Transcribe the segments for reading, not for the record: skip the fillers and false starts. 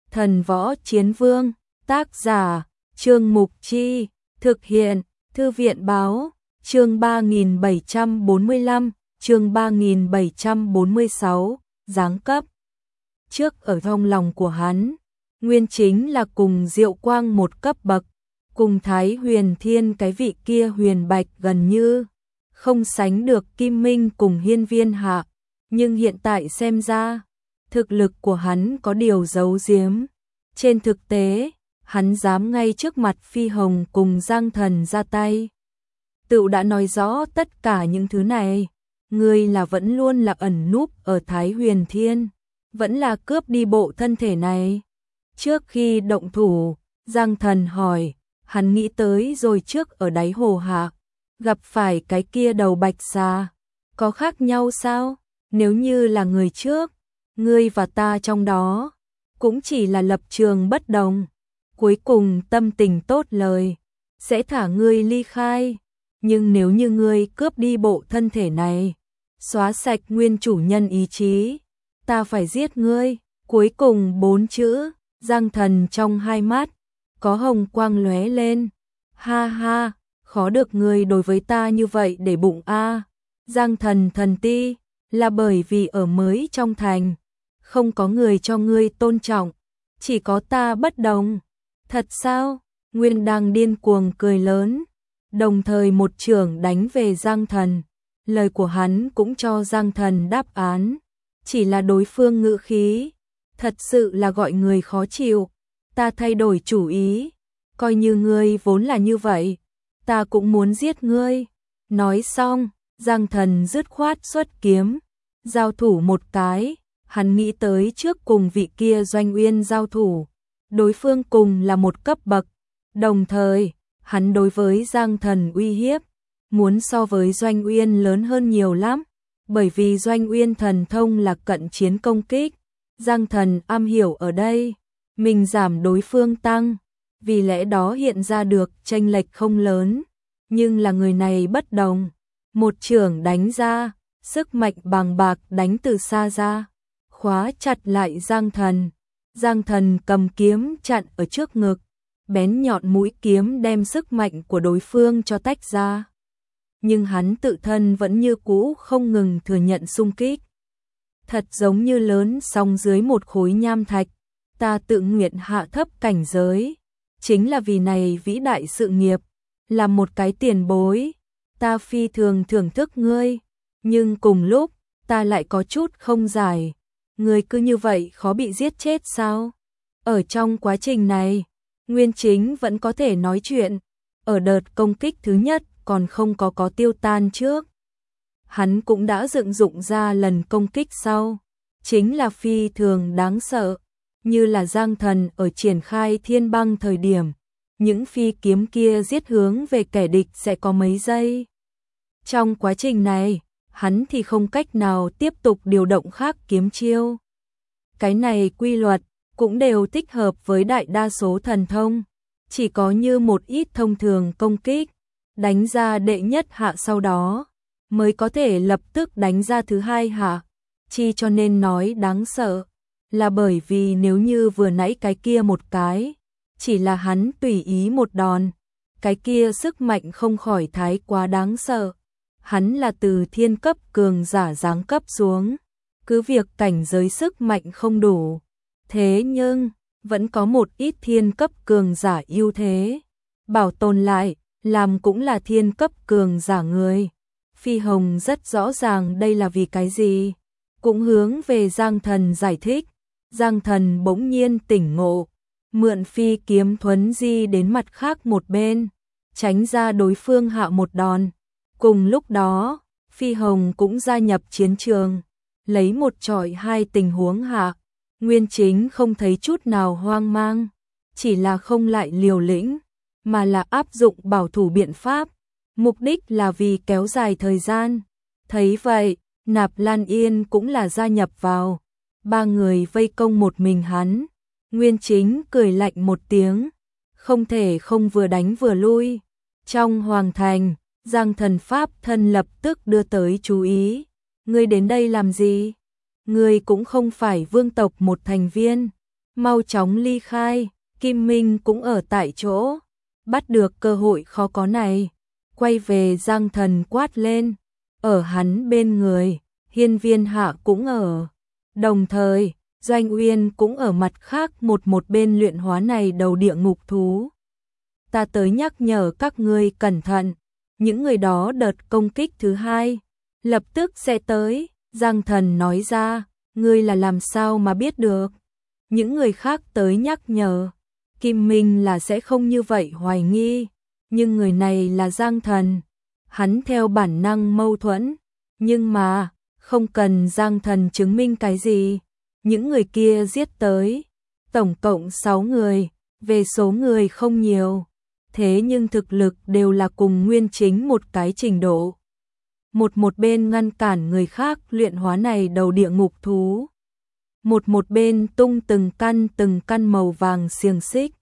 Thần Võ Chiến Vương, tác giả, Trương Mục Chi, thực hiện, Thư viện Báo, chương 3745, chương 3746, giáng cấp. Trước ở trong lòng của hắn, nguyên chính là cùng Diệu Quang một cấp bậc, cùng Thái Huyền Thiên cái vị kia huyền bạch gần như không sánh được Kim Minh cùng Hiên Viên Hạ, nhưng hiện tại xem ra, thực lực của hắn có điều giấu giếm. Trên thực tế, hắn dám ngay trước mặt Phi Hồng cùng Giang Thần ra tay. Tựu đã nói rõ tất cả những thứ này, ngươi là vẫn luôn là ẩn núp ở Thái Huyền Thiên, vẫn là cướp đi bộ thân thể này. Trước khi động thủ, Giang Thần hỏi, hắn nghĩ tới rồi trước ở đáy hồ hạ, gặp phải cái kia đầu bạch xà, có khác nhau sao? Nếu như là người trước, ngươi và ta trong đó, cũng chỉ là lập trường bất đồng, cuối cùng tâm tình tốt lời, sẽ thả ngươi ly khai. Nhưng nếu như ngươi cướp đi bộ thân thể này, xóa sạch nguyên chủ nhân ý chí, ta phải giết ngươi. Cuối cùng 4 chữ, Giang Thần trong hai mắt, có hồng quang lóe lên. Ha ha, khó được ngươi đối với ta như vậy để bụng a. Giang Thần thần ti, là bởi vì ở mới trong thành, không có người cho ngươi tôn trọng, chỉ có ta bất đồng. Thật sao? Nguyên đang điên cuồng cười lớn, đồng thời một chưởng đánh về Giang Thần. Lời của hắn cũng cho Giang Thần đáp án, chỉ là đối phương ngữ khí, thật sự là gọi người khó chịu. Ta thay đổi chủ ý, coi như ngươi vốn là như vậy, ta cũng muốn giết ngươi. Nói xong, Giang Thần dứt khoát xuất kiếm, giao thủ một cái. Hắn nghĩ tới trước cùng vị kia Doanh Uyên giao thủ, đối phương cùng là một cấp bậc, đồng thời, hắn đối với Giang Thần uy hiếp, muốn so với Doanh Uyên lớn hơn nhiều lắm, bởi vì Doanh Uyên thần thông là cận chiến công kích, Giang Thần am hiểu ở đây, mình giảm đối phương tăng, vì lẽ đó hiện ra được chênh lệch không lớn, nhưng là người này bất đồng, một chưởng đánh ra, sức mạnh bàng bạc đánh từ xa ra, khóa chặt lại Giang Thần. Giang Thần cầm kiếm chặn ở trước ngực, bén nhọn mũi kiếm đem sức mạnh của đối phương cho tách ra. Nhưng hắn tự thân vẫn như cũ không ngừng thừa nhận xung kích. Thật giống như lớn song dưới một khối nham thạch, ta tự nguyện hạ thấp cảnh giới, chính là vì này vĩ đại sự nghiệp, là một cái tiền bối, ta phi thường thưởng thức ngươi, nhưng cùng lúc, ta lại có chút không giải. Người cứ như vậy khó bị giết chết sao? Ở trong quá trình này, Nguyên Chính vẫn có thể nói chuyện, ở đợt công kích thứ nhất còn không có tiêu tan trước. Hắn cũng đã dựng dụng ra lần công kích sau, chính là phi thường đáng sợ, như là Giang Thần ở triển khai thiên băng thời điểm, những phi kiếm kia giết hướng về kẻ địch sẽ có mấy giây. Trong quá trình này, hắn thì không cách nào tiếp tục điều động khác kiếm chiêu. Cái này quy luật cũng đều thích hợp với đại đa số thần thông, chỉ có như một ít thông thường công kích, đánh ra đệ nhất hạ sau đó, mới có thể lập tức đánh ra thứ hai hạ. Chi cho nên nói đáng sợ, là bởi vì nếu như vừa nãy cái kia một cái, chỉ là hắn tùy ý một đòn, cái kia sức mạnh không khỏi thái quá đáng sợ. Hắn là từ thiên cấp cường giả giáng cấp xuống, cứ việc cảnh giới sức mạnh không đủ, thế nhưng vẫn có một ít thiên cấp cường giả ưu thế, bảo tồn lại, làm cũng là thiên cấp cường giả người. Phi Hồng rất rõ ràng đây là vì cái gì, cũng hướng về Giang Thần giải thích. Giang Thần bỗng nhiên tỉnh ngộ, mượn phi kiếm thuấn di đến mặt khác một bên, tránh ra đối phương hạ một đòn. Cùng lúc đó, Phi Hồng cũng gia nhập chiến trường, lấy một chọi hai tình huống hạ. Nguyên Chính không thấy chút nào hoang mang, chỉ là không lại liều lĩnh, mà là áp dụng bảo thủ biện pháp, mục đích là vì kéo dài thời gian. Thấy vậy, Nạp Lan Yên cũng là gia nhập vào, ba người vây công một mình hắn. Nguyên Chính cười lạnh một tiếng, không thể không vừa đánh vừa lui. Trong hoàng thành, Giang Thần pháp thân lập tức đưa tới chú ý. Ngươi đến đây làm gì? Ngươi cũng không phải vương tộc một thành viên, mau chóng ly khai. Kim Minh cũng ở tại chỗ, bắt được cơ hội khó có này, quay về Giang Thần quát lên. Ở hắn bên người, Hiên Viên Hạ cũng ở. Đồng thời, Doanh Uyên cũng ở mặt khác một bên luyện hóa này đầu địa ngục thú. Ta tới nhắc nhở các ngươi cẩn thận, những người đó đợt công kích thứ hai lập tức sẽ tới. Giang Thần nói ra, ngươi là làm sao mà biết được? Những người khác tới nhắc nhở, Kim Minh là sẽ không như vậy hoài nghi, nhưng người này là Giang Thần, hắn theo bản năng mâu thuẫn, nhưng mà không cần Giang Thần chứng minh cái gì. Những người kia giết tới, tổng cộng 6 người, về số người không nhiều, thế nhưng thực lực đều là cùng Nguyên Chính một cái trình độ. Một bên ngăn cản người khác luyện hóa này đầu địa ngục thú, một bên tung từng căn màu vàng xiềng xích,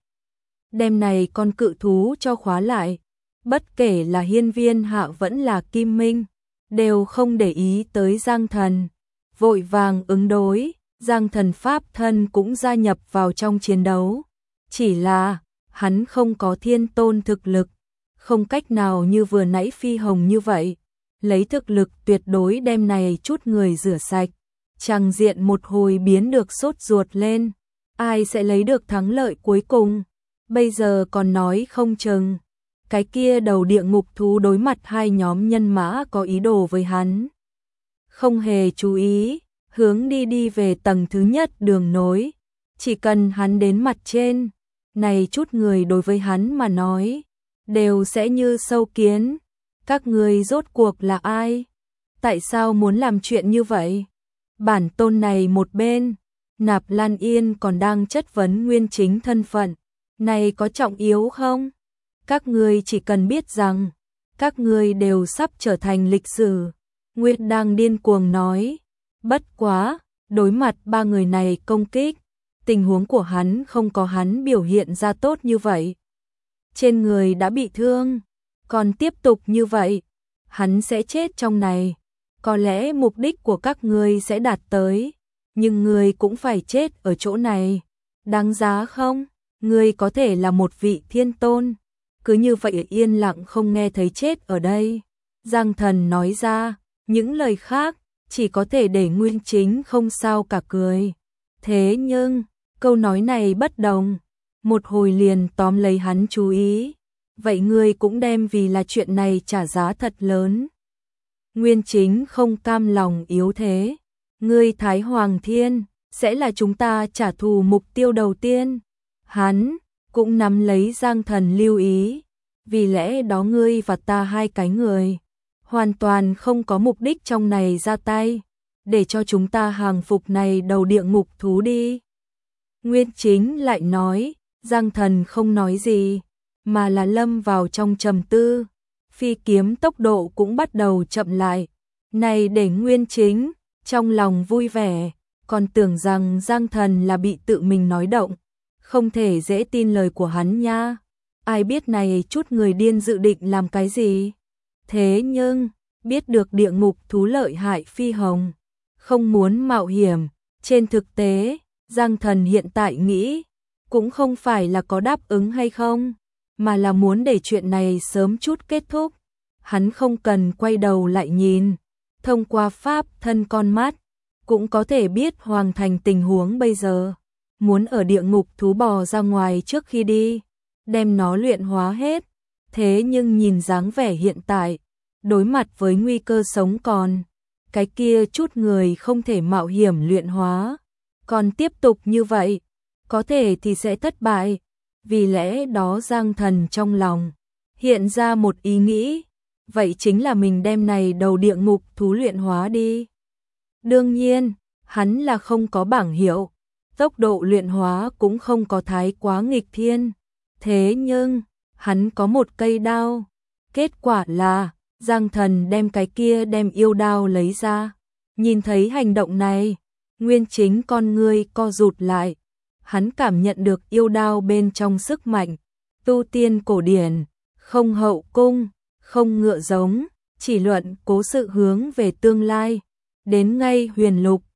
đem này con cự thú cho khóa lại. Bất kể là Hiên Viên Hạ vẫn là Kim Minh, đều không để ý tới Giang Thần, vội vàng ứng đối. Giang Thần pháp thân cũng gia nhập vào trong chiến đấu, chỉ là hắn không có thiên tôn thực lực, không cách nào như vừa nãy Phi Hồng như vậy, lấy thực lực tuyệt đối đem này chút người rửa sạch. Tràng diện một hồi biến được sốt ruột lên, ai sẽ lấy được thắng lợi cuối cùng? Bây giờ còn nói không chừng, cái kia đầu địa ngục thú đối mặt hai nhóm nhân mã có ý đồ với hắn, không hề chú ý, hướng đi về tầng thứ nhất đường nối, chỉ cần hắn đến mặt trên, này chút người đối với hắn mà nói, đều sẽ như sâu kiến. Các ngươi rốt cuộc là ai? Tại sao muốn làm chuyện như vậy? Bản tôn này một bên, Nạp Lan Yên còn đang chất vấn Nguyên Chính thân phận, này có trọng yếu không? Các ngươi chỉ cần biết rằng, các ngươi đều sắp trở thành lịch sử. Nguyệt đang điên cuồng nói, bất quá, đối mặt ba người này công kích, tình huống của hắn không có hắn biểu hiện ra tốt như vậy. Trên người đã bị thương, còn tiếp tục như vậy, hắn sẽ chết trong này. Có lẽ mục đích của các ngươi sẽ đạt tới, nhưng ngươi cũng phải chết ở chỗ này. Đáng giá không? Ngươi có thể là một vị thiên tôn, cứ như vậy yên lặng không nghe thấy chết ở đây. Giang Thần nói ra, những lời khác chỉ có thể để Nguyên Chính không sao cả cười. Thế nhưng, câu nói này bất đồng, một hồi liền tóm lấy hắn chú ý. Vậy ngươi cũng đem vì là chuyện này trả giá thật lớn. Nguyên Chính không cam lòng yếu thế. Ngươi Thái Hoàng Thiên sẽ là chúng ta trả thù mục tiêu đầu tiên. Hắn cũng nắm lấy Giang Thần lưu ý. Vì lẽ đó ngươi và ta hai cái người hoàn toàn không có mục đích trong này ra tay, để cho chúng ta hàng phục này đầu địa ngục thú đi. Nguyên Chính lại nói, Giang Thần không nói gì, mà là lâm vào trong trầm tư. Phi kiếm tốc độ cũng bắt đầu chậm lại. Này để Nguyên Chính trong lòng vui vẻ, còn tưởng rằng Giang Thần là bị tự mình nói động, không thể dễ tin lời của hắn nha. Ai biết này chút người điên dự định làm cái gì? Thế nhưng, biết được địa ngục thú lợi hại Phi Hồng, không muốn mạo hiểm. Trên thực tế, Giang Thần hiện tại nghĩ, cũng không phải là có đáp ứng hay không, mà là muốn để chuyện này sớm chút kết thúc. Hắn không cần quay đầu lại nhìn, thông qua pháp thân con mắt, cũng có thể biết Hoàng Thành tình huống bây giờ. Muốn ở địa ngục thú bò ra ngoài trước khi đi, đem nó luyện hóa hết. Thế nhưng nhìn dáng vẻ hiện tại, đối mặt với nguy cơ sống còn, cái kia chút người không thể mạo hiểm luyện hóa. Còn tiếp tục như vậy, có thể thì sẽ thất bại. Vì lẽ đó Giang Thần trong lòng hiện ra một ý nghĩ, vậy chính là mình đem này đầu địa ngục thú luyện hóa đi. Đương nhiên, hắn là không có bảng hiệu, tốc độ luyện hóa cũng không có thái quá nghịch thiên. Thế nhưng, hắn có một cây đao. Kết quả là, Giang Thần đem cái kia đem yêu đao lấy ra. Nhìn thấy hành động này, Nguyên Chính con ngươi co rụt lại. Hắn cảm nhận được yêu đao bên trong sức mạnh. Tu tiên cổ điển, không hậu cung, không ngựa giống, chỉ luận cố sự hướng về tương lai. Đến ngay huyền lục,